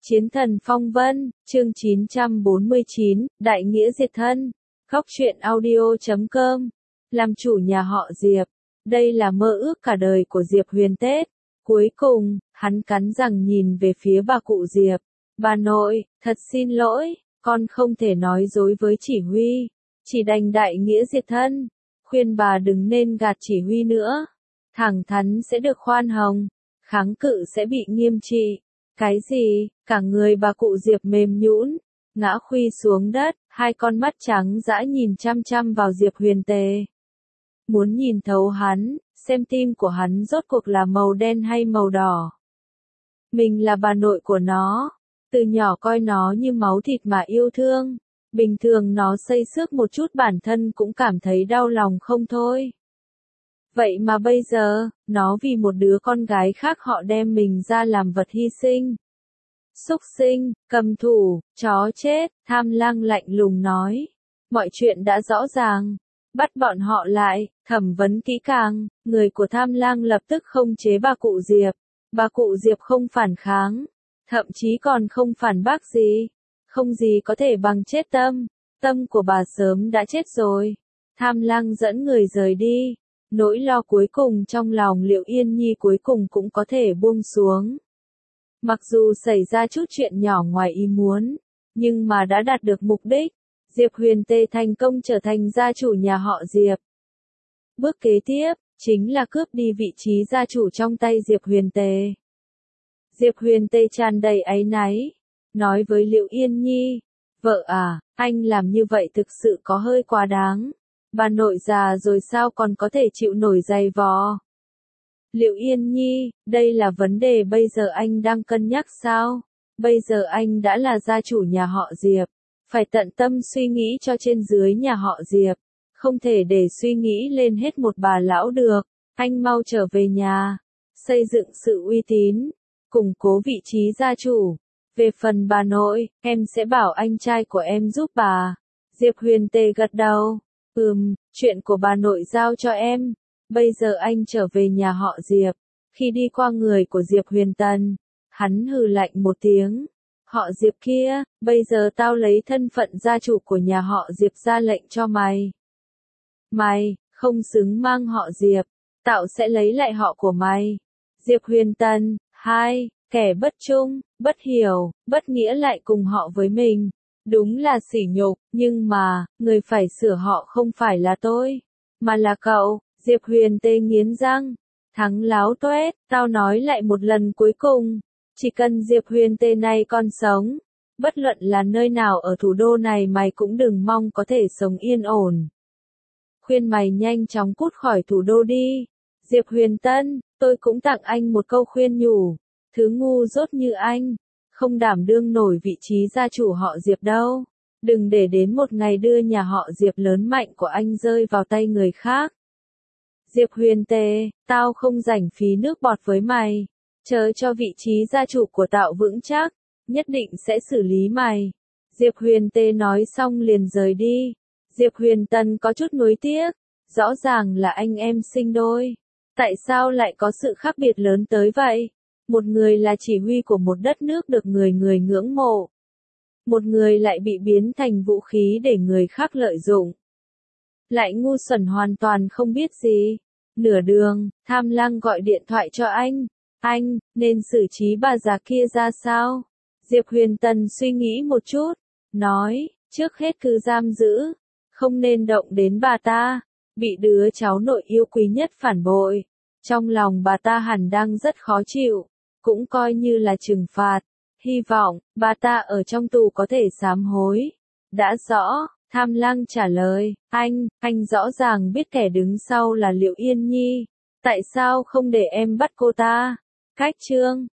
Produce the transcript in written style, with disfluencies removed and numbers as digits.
Chiến thần phong vân, chương 949, Đại nghĩa diệt thân. Góc truyện audio.com. Làm chủ nhà họ Diệp. Đây là mơ ước cả đời của Diệp Huyền Tết. Cuối cùng, hắn cắn răng nhìn về phía bà cụ Diệp. Bà nội, thật xin lỗi, con không thể nói dối với chỉ huy. Chỉ đành đại nghĩa diệt thân. Khuyên bà đừng nên gạt chỉ huy nữa. Thẳng thắn sẽ được khoan hồng. Kháng cự sẽ bị nghiêm trị. Cái gì? Cả người bà cụ Diệp mềm nhũn, ngã khuỵu xuống đất, hai con mắt trắng dã nhìn chăm chăm vào Diệp Huyền Tề. Muốn nhìn thấu hắn, xem tim của hắn rốt cuộc là màu đen hay màu đỏ. Mình là bà nội của nó, từ nhỏ coi nó như máu thịt mà yêu thương. Bình thường nó xây xước một chút bản thân cũng cảm thấy đau lòng không thôi. Vậy mà bây giờ, nó vì một đứa con gái khác họ đem mình ra làm vật hy sinh. Súc sinh, cầm thủ, chó chết, Tham Lang lạnh lùng nói. Mọi chuyện đã rõ ràng. Bắt bọn họ lại, thẩm vấn kỹ càng, người của Tham Lang lập tức khống chế bà cụ Diệp. Bà cụ Diệp không phản kháng, thậm chí còn không phản bác gì. Không gì có thể bằng chết tâm. Tâm của bà sớm đã chết rồi. Tham Lang dẫn người rời đi. Nỗi lo cuối cùng trong lòng Liệu Yên Nhi cuối cùng cũng có thể buông xuống. Mặc dù xảy ra chút chuyện nhỏ ngoài ý muốn, nhưng mà đã đạt được mục đích. Diệp Huyền Tề thành công trở thành gia chủ nhà họ Diệp. Bước kế tiếp, chính là cướp đi vị trí gia chủ trong tay Diệp Huyền Tề. Diệp Huyền Tề tràn đầy áy náy, nói với Liệu Yên Nhi, vợ à, anh làm như vậy thực sự có hơi quá đáng. Bà nội già rồi sao còn có thể chịu nổi giày vò. Liệu Yên Nhi, đây là vấn đề bây giờ anh đang cân nhắc sao? Bây giờ anh đã là gia chủ nhà họ Diệp. Phải tận tâm suy nghĩ cho trên dưới nhà họ Diệp. Không thể để suy nghĩ lên hết một bà lão được. Anh mau trở về nhà. Xây dựng sự uy tín. Củng cố vị trí gia chủ. Về phần bà nội, em sẽ bảo anh trai của em giúp bà. Diệp Huyền Tề gật đầu. Chuyện của bà nội giao cho em. Bây giờ anh trở về nhà họ Diệp. Khi đi qua người của Diệp Huyền Tần, hắn hừ lạnh một tiếng. Họ Diệp kia, bây giờ tao lấy thân phận gia chủ của nhà họ Diệp ra lệnh cho mày. Mày, không xứng mang họ Diệp, tao sẽ lấy lại họ của mày. Diệp Huyền Tần, kẻ bất trung, bất hiểu, bất nghĩa lại cùng họ với mình. Đúng là sỉ nhục, nhưng mà, người phải sửa họ không phải là tôi, mà là cậu. Diệp Huyền Tề nghiến răng, thắng láo toét, tao nói lại một lần cuối cùng, chỉ cần Diệp Huyền Tề này còn sống, bất luận là nơi nào ở thủ đô này mày cũng đừng mong có thể sống yên ổn. Khuyên mày nhanh chóng cút khỏi thủ đô đi. Diệp Huyền Tân, tôi cũng tặng anh một câu khuyên nhủ, thứ ngu dốt như anh, không đảm đương nổi vị trí gia chủ họ Diệp đâu. Đừng để đến một ngày đưa nhà họ Diệp lớn mạnh của anh rơi vào tay người khác. Diệp Huyền Tề, tao không rảnh phí nước bọt với mày. Chờ cho vị trí gia chủ của tao vững chắc, nhất định sẽ xử lý mày. Diệp Huyền Tề nói xong liền rời đi. Diệp Huyền Tần có chút nuối tiếc. Rõ ràng là anh em sinh đôi. Tại sao lại có sự khác biệt lớn tới vậy? Một người là chỉ huy của một đất nước được người người ngưỡng mộ. Một người lại bị biến thành vũ khí để người khác lợi dụng. Lại ngu xuẩn hoàn toàn không biết gì. Nửa đường, Tham Lang gọi điện thoại cho anh, nên xử trí bà già kia ra sao? Diệp Huyền Tần suy nghĩ một chút, nói, trước hết cứ giam giữ, không nên động đến bà ta, bị đứa cháu nội yêu quý nhất phản bội. Trong lòng bà ta hẳn đang rất khó chịu, cũng coi như là trừng phạt, hy vọng, bà ta ở trong tù có thể sám hối. Đã rõ. Tham Lang trả lời, anh rõ ràng biết kẻ đứng sau là Liệu Yên Nhi. Tại sao không để em bắt cô ta? Cách chương